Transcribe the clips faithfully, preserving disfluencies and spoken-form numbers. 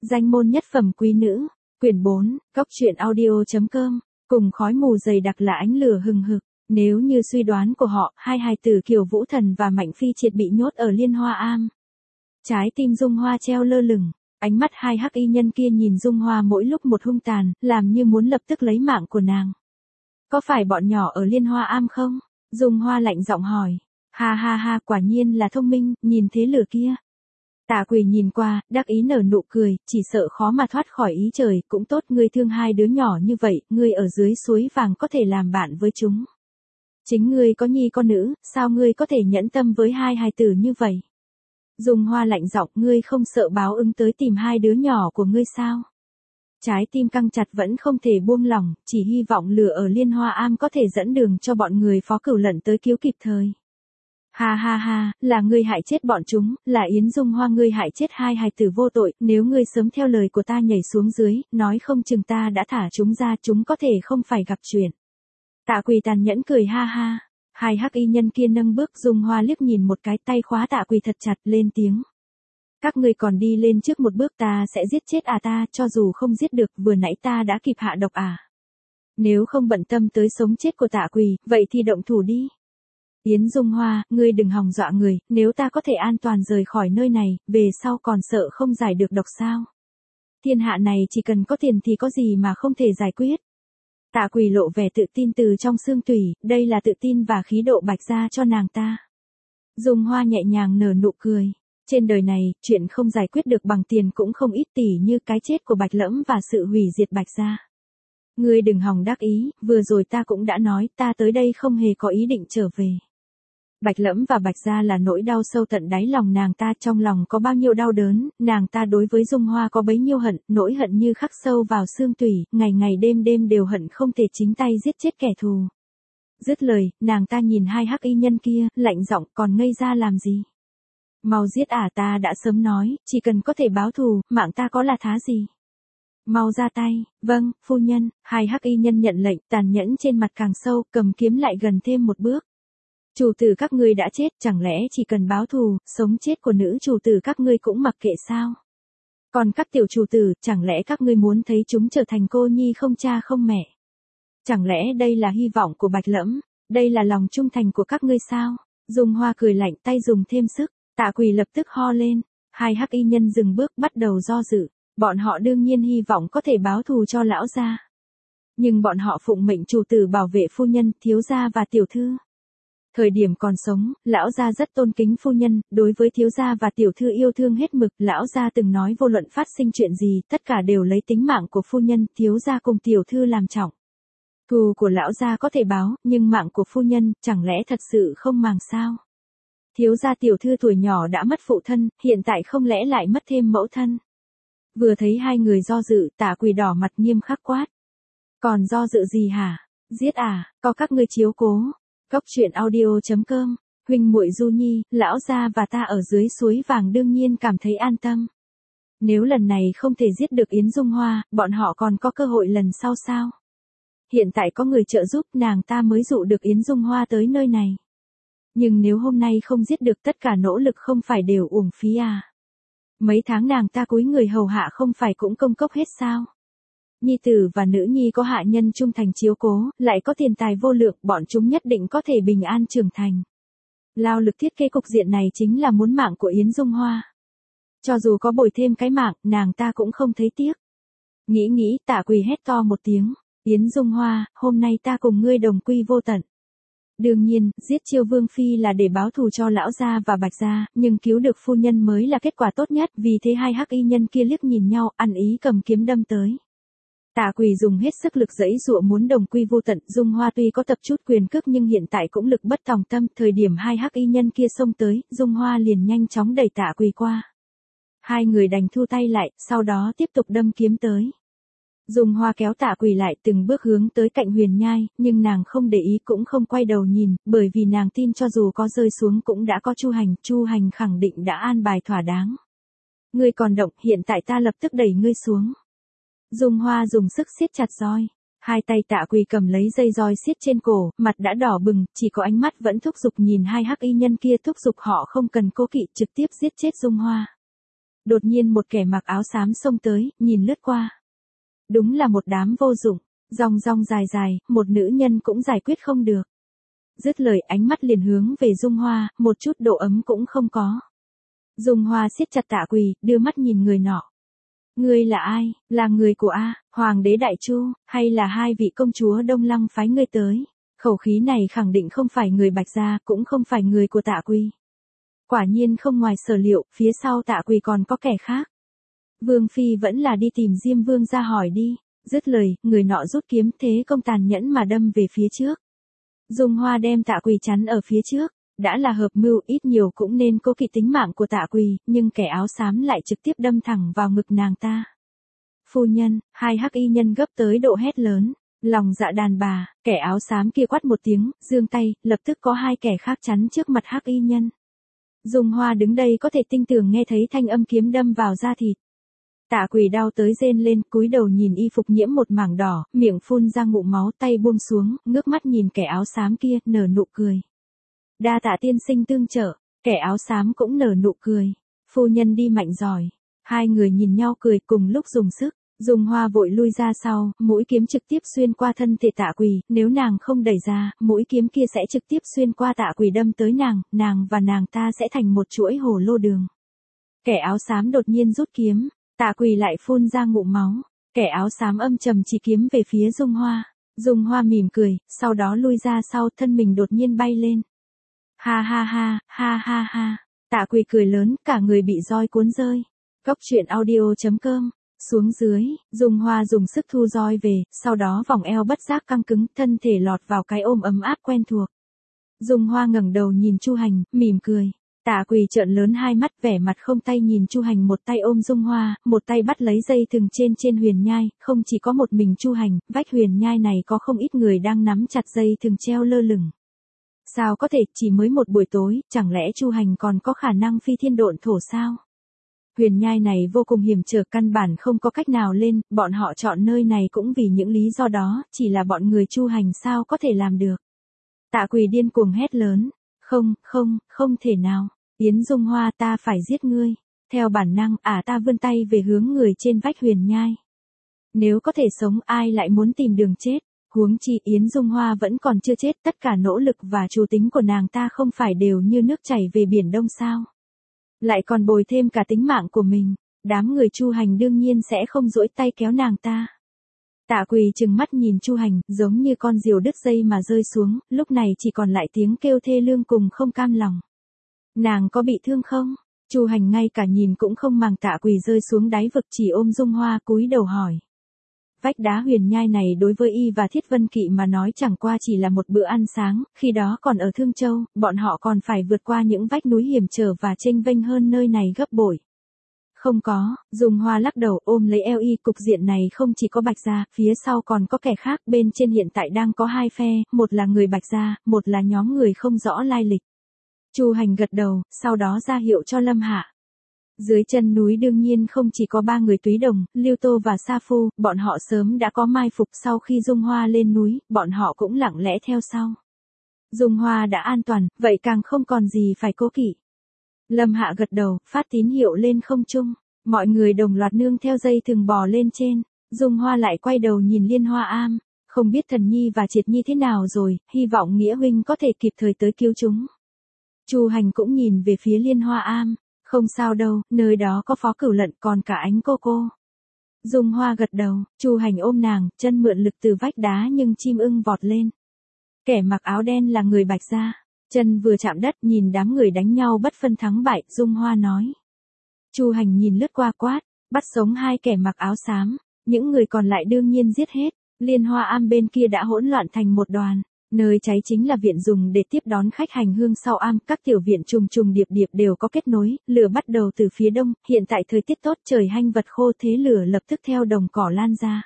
Danh môn nhất phẩm quý nữ, quyển bốn, góc truyện audio.com, cùng khói mù dày đặc là ánh lửa hừng hực. Nếu như suy đoán của họ, hai hài tử Kiều Vũ Thần và Mạnh Phi Triệt bị nhốt ở Liên Hoa Am. Trái tim Dung Hoa treo lơ lửng, ánh mắt hai hắc y nhân kia nhìn Dung Hoa mỗi lúc một hung tàn, làm như muốn lập tức lấy mạng của nàng. Có phải bọn nhỏ ở Liên Hoa Am không? Dung Hoa lạnh giọng hỏi. Ha ha ha, quả nhiên là thông minh, nhìn thế lửa kia. Tạ Quỳ nhìn qua, đắc ý nở nụ cười, chỉ sợ khó mà thoát khỏi ý trời, cũng tốt, ngươi thương hai đứa nhỏ như vậy, ngươi ở dưới suối vàng có thể làm bạn với chúng. Chính ngươi có nhi có nữ, sao ngươi có thể nhẫn tâm với hai hài tử như vậy? Dung Hoa lạnh giọng, ngươi không sợ báo ứng tới tìm hai đứa nhỏ của ngươi sao? Trái tim căng chặt vẫn không thể buông lỏng, chỉ hy vọng lửa ở Liên Hoa Am có thể dẫn đường cho bọn người Phó Cửu Lận tới cứu kịp thời. Ha ha ha, là ngươi hại chết bọn chúng, là Yến Dung Hoa ngươi hại chết hai hài tử vô tội, nếu ngươi sớm theo lời của ta nhảy xuống dưới, nói không chừng ta đã thả chúng ra, chúng có thể không phải gặp chuyện. Tạ Quỳ tàn nhẫn cười ha ha, hai hắc y nhân kia nâng bước, Dung Hoa liếc nhìn một cái, tay khóa Tạ Quỳ thật chặt, lên tiếng. Các ngươi còn đi lên trước một bước, ta sẽ giết chết à ta, cho dù không giết được, vừa nãy ta đã kịp hạ độc à. Nếu không bận tâm tới sống chết của Tạ Quỳ, vậy thì động thủ đi. Yến Dung Hoa, ngươi đừng hòng dọa người, nếu ta có thể an toàn rời khỏi nơi này, về sau còn sợ không giải được độc sao? Thiên hạ này chỉ cần có tiền thì có gì mà không thể giải quyết. Tạ Quỳ lộ vẻ tự tin từ trong xương tủy, đây là tự tin và khí độ bạch gia cho nàng ta. Dung Hoa nhẹ nhàng nở nụ cười. Trên đời này, chuyện không giải quyết được bằng tiền cũng không ít, tỉ như cái chết của Bạch Lẫm và sự hủy diệt Bạch gia. Ngươi đừng hòng đắc ý, vừa rồi ta cũng đã nói, ta tới đây không hề có ý định trở về. Bạch Lẫm và Bạch gia là nỗi đau sâu tận đáy lòng nàng ta, trong lòng có bao nhiêu đau đớn, nàng ta đối với Dung Hoa có bấy nhiêu hận, nỗi hận như khắc sâu vào xương tủy, ngày ngày đêm đêm đều hận không thể chính tay giết chết kẻ thù. Dứt lời, nàng ta nhìn hai hắc y nhân kia, lạnh giọng, còn ngây ra làm gì? Mau giết à, ta đã sớm nói, chỉ cần có thể báo thù, mạng ta có là thá gì? Mau ra tay. Vâng, phu nhân. Hai hắc y nhân nhận lệnh, tàn nhẫn trên mặt càng sâu, cầm kiếm lại gần thêm một bước. Chủ tử các ngươi đã chết, chẳng lẽ chỉ cần báo thù, sống chết của nữ chủ tử các ngươi cũng mặc kệ sao? Còn các tiểu chủ tử, chẳng lẽ các ngươi muốn thấy chúng trở thành cô nhi không cha không mẹ? Chẳng lẽ đây là hy vọng của Bạch Lẫm, đây là lòng trung thành của các ngươi sao? Dung Hoa cười lạnh, tay dùng thêm sức, Tạ Quỳ lập tức ho lên, hai hắc y nhân dừng bước, bắt đầu do dự, bọn họ đương nhiên hy vọng có thể báo thù cho lão gia. Nhưng bọn họ phụng mệnh chủ tử bảo vệ phu nhân, thiếu gia và tiểu thư. Thời điểm còn sống, lão gia rất tôn kính phu nhân, đối với thiếu gia và tiểu thư yêu thương hết mực, lão gia từng nói vô luận phát sinh chuyện gì, tất cả đều lấy tính mạng của phu nhân, thiếu gia cùng tiểu thư làm trọng. Thù của lão gia có thể báo, nhưng mạng của phu nhân, chẳng lẽ thật sự không màng sao? Thiếu gia tiểu thư tuổi nhỏ đã mất phụ thân, hiện tại không lẽ lại mất thêm mẫu thân? Vừa thấy hai người do dự, Tạ Quỳ đỏ mặt nghiêm khắc quát. Còn do dự gì hả? Giết à, có các ngươi chiếu cố. Góc truyện audio.com, huynh muội Du Nhi, lão gia và ta ở dưới suối vàng đương nhiên cảm thấy an tâm. Nếu lần này không thể giết được Yến Dung Hoa, bọn họ còn có cơ hội lần sau sao? Hiện tại có người trợ giúp, nàng ta mới dụ được Yến Dung Hoa tới nơi này. Nhưng nếu hôm nay không giết được, tất cả nỗ lực không phải đều uổng phí à? Mấy tháng nàng ta cúi người hầu hạ không phải cũng công cốc hết sao? Nhi tử và nữ nhi có hạ nhân trung thành chiếu cố, lại có tiền tài vô lượng, bọn chúng nhất định có thể bình an trưởng thành. Lao lực thiết kế cục diện này chính là muốn mạng của Yến Dung Hoa. Cho dù có bồi thêm cái mạng, nàng ta cũng không thấy tiếc. Nghĩ nghĩ, Tạ Quỳ hét to một tiếng, Yến Dung Hoa, hôm nay ta cùng ngươi đồng quy vô tận. Đương nhiên, giết Chiêu Vương Phi là để báo thù cho lão gia và Bạch gia, nhưng cứu được phu nhân mới là kết quả tốt nhất, vì thế hai hắc y nhân kia liếc nhìn nhau, ăn ý cầm kiếm đâm tới. Tạ Quỳ dùng hết sức lực giãy giụa muốn đồng quy vô tận, Dung Hoa tuy có tập chút quyền cước nhưng hiện tại cũng lực bất tòng tâm, thời điểm hai hắc y nhân kia xông tới, Dung Hoa liền nhanh chóng đẩy Tạ Quỳ qua. Hai người đành thu tay lại, sau đó tiếp tục đâm kiếm tới. Dung Hoa kéo Tạ Quỳ lại từng bước hướng tới cạnh Huyền Nhai, nhưng nàng không để ý cũng không quay đầu nhìn, bởi vì nàng tin cho dù có rơi xuống cũng đã có Chu Hành, Chu Hành khẳng định đã an bài thỏa đáng. Ngươi còn động, hiện tại ta lập tức đẩy ngươi xuống. Dung Hoa dùng sức siết chặt roi, hai tay Tạ Quỳ cầm lấy dây roi siết trên cổ, mặt đã đỏ bừng, chỉ có ánh mắt vẫn thúc giục nhìn hai hắc y nhân kia, thúc giục họ không cần cố kỵ, trực tiếp giết chết Dung Hoa. Đột nhiên một kẻ mặc áo xám xông tới, nhìn lướt qua. Đúng là một đám vô dụng, rong rong dài dài, một nữ nhân cũng giải quyết không được. Dứt lời ánh mắt liền hướng về Dung Hoa, một chút độ ấm cũng không có. Dung Hoa siết chặt Tạ Quỳ, đưa mắt nhìn người nọ. Ngươi là ai, là người của A, Hoàng đế Đại Chu, hay là hai vị công chúa Đông Lăng phái ngươi tới? Khẩu khí này khẳng định không phải người Bạch gia, cũng không phải người của Tạ Quỳ. Quả nhiên không ngoài sở liệu, phía sau Tạ Quỳ còn có kẻ khác. Vương Phi vẫn là đi tìm Diêm Vương ra hỏi đi. Dứt lời, người nọ rút kiếm thế công tàn nhẫn mà đâm về phía trước. Dung Hoa đem Tạ Quỳ chắn ở phía trước. Đã là hợp mưu, ít nhiều cũng nên cố kỵ tính mạng của Tạ Quỳ, nhưng kẻ áo xám lại trực tiếp đâm thẳng vào ngực nàng ta. Phu nhân, hai hắc y nhân gấp tới độ hét lớn. Lòng dạ đàn bà, kẻ áo xám kia quát một tiếng, giương tay, lập tức có hai kẻ khác chắn trước mặt hắc y nhân. Dung Hoa đứng đây có thể tinh tường nghe thấy thanh âm kiếm đâm vào da thịt. Tạ Quỳ đau tới rên lên, cúi đầu nhìn y phục nhiễm một mảng đỏ, miệng phun ra ngụm máu, tay buông xuống, ngước mắt nhìn kẻ áo xám kia, nở nụ cười. Đa tạ tiên sinh tương trợ, kẻ áo xám cũng nở nụ cười. Phu nhân đi mạnh giỏi. Hai người nhìn nhau cười cùng lúc dùng sức. Dung Hoa vội lui ra sau, mũi kiếm trực tiếp xuyên qua thân thể Tạ Quỳ, nếu nàng không đẩy ra, mũi kiếm kia sẽ trực tiếp xuyên qua Tạ Quỳ đâm tới nàng, nàng và nàng ta sẽ thành một chuỗi hồ lô đường. Kẻ áo xám đột nhiên rút kiếm, Tạ Quỳ lại phun ra ngụm máu, kẻ áo xám âm trầm chỉ kiếm về phía Dung Hoa. Dung Hoa mỉm cười, sau đó lui ra sau, thân mình đột nhiên bay lên. Ha ha ha, ha ha ha. Tạ Quỳ cười lớn, cả người bị roi cuốn rơi. Góc truyện audio chấm com. Xuống dưới, Dung Hoa dùng sức thu roi về, sau đó vòng eo bất giác căng cứng, thân thể lọt vào cái ôm ấm áp quen thuộc. Dung Hoa ngẩng đầu nhìn Chu Hành, mỉm cười. Tạ Quỳ trợn lớn hai mắt, vẻ mặt không tay nhìn Chu Hành, một tay ôm Dung Hoa, một tay bắt lấy dây thừng trên trên huyền nhai, không chỉ có một mình Chu Hành, vách huyền nhai này có không ít người đang nắm chặt dây thừng treo lơ lửng. Sao có thể, chỉ mới một buổi tối, chẳng lẽ Chu Hành còn có khả năng phi thiên độn thổ sao? Huyền nhai này vô cùng hiểm trở, căn bản không có cách nào lên, bọn họ chọn nơi này cũng vì những lý do đó, chỉ là bọn người Chu Hành sao có thể làm được. Tạ Quỳ điên cuồng hét lớn, không, không, không thể nào, Yến Dung Hoa, ta phải giết ngươi. Theo bản năng, ả à, ta vươn tay về hướng người trên vách huyền nhai. Nếu có thể sống, ai lại muốn tìm đường chết? Huống chi Yến Dung Hoa vẫn còn chưa chết, tất cả nỗ lực và chủ tính của nàng ta không phải đều như nước chảy về biển đông sao? Lại còn bồi thêm cả tính mạng của mình, đám người Chu Hành đương nhiên sẽ không duỗi tay kéo nàng ta. Tạ Quỳ trừng mắt nhìn Chu Hành, giống như con diều đứt dây mà rơi xuống, lúc này chỉ còn lại tiếng kêu thê lương cùng không cam lòng. Nàng có bị thương không? Chu Hành ngay cả nhìn cũng không màng Tạ Quỳ rơi xuống đáy vực, chỉ ôm Dung Hoa cúi đầu hỏi. Vách đá huyền nhai này đối với y và Thiết Vân Kỵ mà nói chẳng qua chỉ là một bữa ăn sáng, khi đó còn ở Thương Châu, bọn họ còn phải vượt qua những vách núi hiểm trở và chênh vênh hơn nơi này gấp bội. Không có, Dung Hoa lắc đầu ôm lấy eo y, cục diện này không chỉ có Bạch gia, phía sau còn có kẻ khác, bên trên hiện tại đang có hai phe, một là người Bạch gia, một là nhóm người không rõ lai lịch. Chu Hành gật đầu, sau đó ra hiệu cho Lâm Hạ. Dưới chân núi đương nhiên không chỉ có ba người Túy Đồng, Lưu Tô và Sa Phu, bọn họ sớm đã có mai phục, sau khi Dung Hoa lên núi, bọn họ cũng lặng lẽ theo sau. Dung Hoa đã an toàn, vậy càng không còn gì phải cố kỵ. Lâm Hạ gật đầu, phát tín hiệu lên không trung, mọi người đồng loạt nương theo dây thừng bò lên trên. Dung Hoa lại quay đầu nhìn Liên Hoa Am, không biết Thần Nhi và Triệt Nhi thế nào rồi, hy vọng Nghĩa huynh có thể kịp thời tới cứu chúng. Chu Hành cũng nhìn về phía Liên Hoa Am. Không sao đâu, nơi đó có Phó Cửu Lận còn cả Ánh Cô Cô. Dung Hoa gật đầu, Chu Hành ôm nàng, chân mượn lực từ vách đá nhưng chim ưng vọt lên. Kẻ mặc áo đen là người Bạch gia, chân vừa chạm đất nhìn đám người đánh nhau bất phân thắng bại, Dung Hoa nói. Chu Hành nhìn lướt qua quát, bắt sống hai kẻ mặc áo xám, những người còn lại đương nhiên giết hết. Liên Hoa Am bên kia đã hỗn loạn thành một đoàn. Nơi cháy chính là viện dùng để tiếp đón khách hành hương sau am, các tiểu viện trùng trùng điệp điệp đều có kết nối, lửa bắt đầu từ phía đông, hiện tại thời tiết tốt, trời hanh vật khô, thế lửa lập tức theo đồng cỏ lan ra.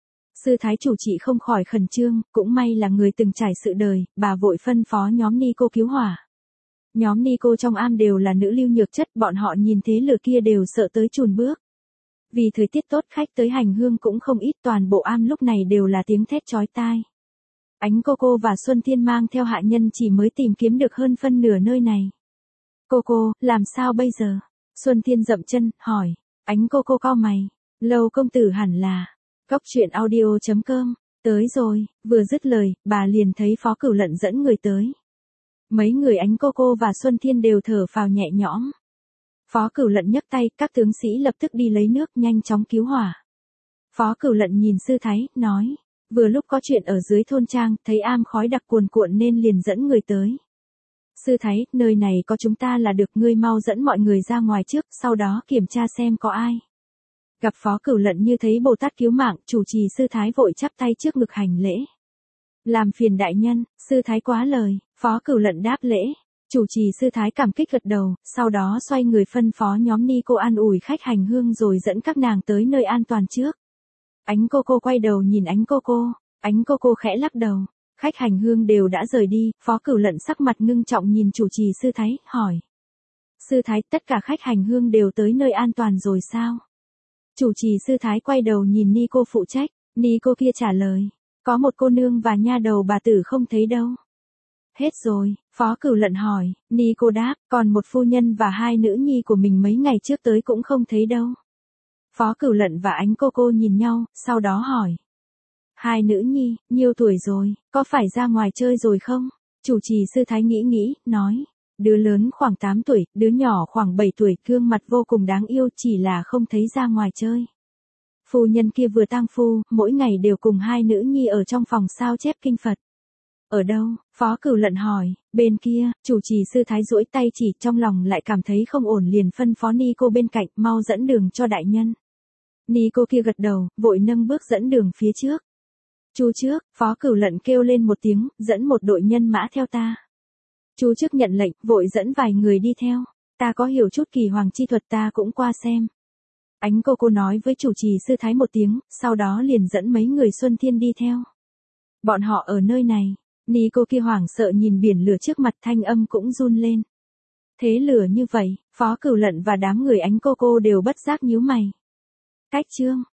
Sư thái chủ trị không khỏi khẩn trương, cũng may là người từng trải sự đời, bà vội phân phó nhóm ni cô cứu hỏa. Nhóm ni cô trong am đều là nữ lưu nhược chất, bọn họ nhìn thế lửa kia đều sợ tới chùn bước. Vì thời tiết tốt, khách tới hành hương cũng không ít, toàn bộ am lúc này đều là tiếng thét chói tai. Ánh Cô Cô và Xuân Thiên mang theo hạ nhân chỉ mới tìm kiếm được hơn phân nửa nơi này. Cô cô, làm sao bây giờ? Xuân Thiên dậm chân, hỏi, Ánh cô cô cau mày, Lâu công tử hẳn là, Cốc truyện audio.com, tới rồi, vừa dứt lời, bà liền thấy Phó Cửu Lận dẫn người tới. Mấy người Ánh cô cô và Xuân Thiên đều thở phào nhẹ nhõm. Phó Cửu Lận nhấc tay, các tướng sĩ lập tức đi lấy nước nhanh chóng cứu hỏa. Phó Cửu Lận nhìn sư thái, nói, vừa lúc có chuyện ở dưới thôn trang, thấy am khói đặc cuồn cuộn nên liền dẫn người tới. Sư thái, nơi này có chúng ta là được, ngươi mau dẫn mọi người ra ngoài trước, sau đó kiểm tra xem có ai. Gặp Phó Cửu Lận như thấy Bồ Tát cứu mạng, chủ trì sư thái vội chắp tay trước ngực hành lễ. Làm phiền đại nhân, sư thái quá lời, Phó Cửu Lận đáp lễ. Chủ trì sư thái cảm kích gật đầu, sau đó xoay người phân phó nhóm ni cô an ủi khách hành hương rồi dẫn các nàng tới nơi an toàn trước. Ánh cô cô quay đầu nhìn Ánh cô cô, Ánh cô cô khẽ lắc đầu. Khách hành hương đều đã rời đi, Phó Cửu Lận sắc mặt ngưng trọng nhìn chủ trì sư thái, hỏi. Sư thái, tất cả khách hành hương đều tới nơi an toàn rồi sao? Chủ trì sư thái quay đầu nhìn ni cô phụ trách, ni cô kia trả lời. Có một cô nương và nha đầu bà tử không thấy đâu. Hết rồi, Phó Cửu Lận hỏi, ni cô đáp, còn một phu nhân và hai nữ nhi của mình mấy ngày trước tới cũng không thấy đâu. Phó Cửu Lận và Ánh cô cô nhìn nhau, sau đó hỏi. Hai nữ nhi, nhiêu tuổi rồi, có phải ra ngoài chơi rồi không? Chủ trì sư thái nghĩ nghĩ, nói. Đứa lớn khoảng tám tuổi, đứa nhỏ khoảng bảy tuổi, gương mặt vô cùng đáng yêu, chỉ là không thấy ra ngoài chơi. Phu nhân kia vừa tang phu, mỗi ngày đều cùng hai nữ nhi ở trong phòng sao chép kinh Phật. Ở đâu? Phó Cửu Lận hỏi. Bên kia, chủ trì sư thái duỗi tay chỉ, trong lòng lại cảm thấy không ổn liền phân phó ni cô bên cạnh, mau dẫn đường cho đại nhân. Ni cô kia gật đầu, vội nâng bước dẫn đường phía trước. Chú trước, Phó Cửu Lận kêu lên một tiếng, dẫn một đội nhân mã theo ta. Chú trước nhận lệnh, vội dẫn vài người đi theo. Ta có hiểu chút kỳ hoàng chi thuật, ta cũng qua xem. Ánh cô cô nói với chủ trì sư thái một tiếng, sau đó liền dẫn mấy người Xuân Thiên đi theo. Bọn họ ở nơi này, ni cô kia hoảng sợ nhìn biển lửa trước mặt, thanh âm cũng run lên. Thế lửa như vậy, Phó Cửu Lận và đám người Ánh cô cô đều bất giác nhíu mày. Cách chương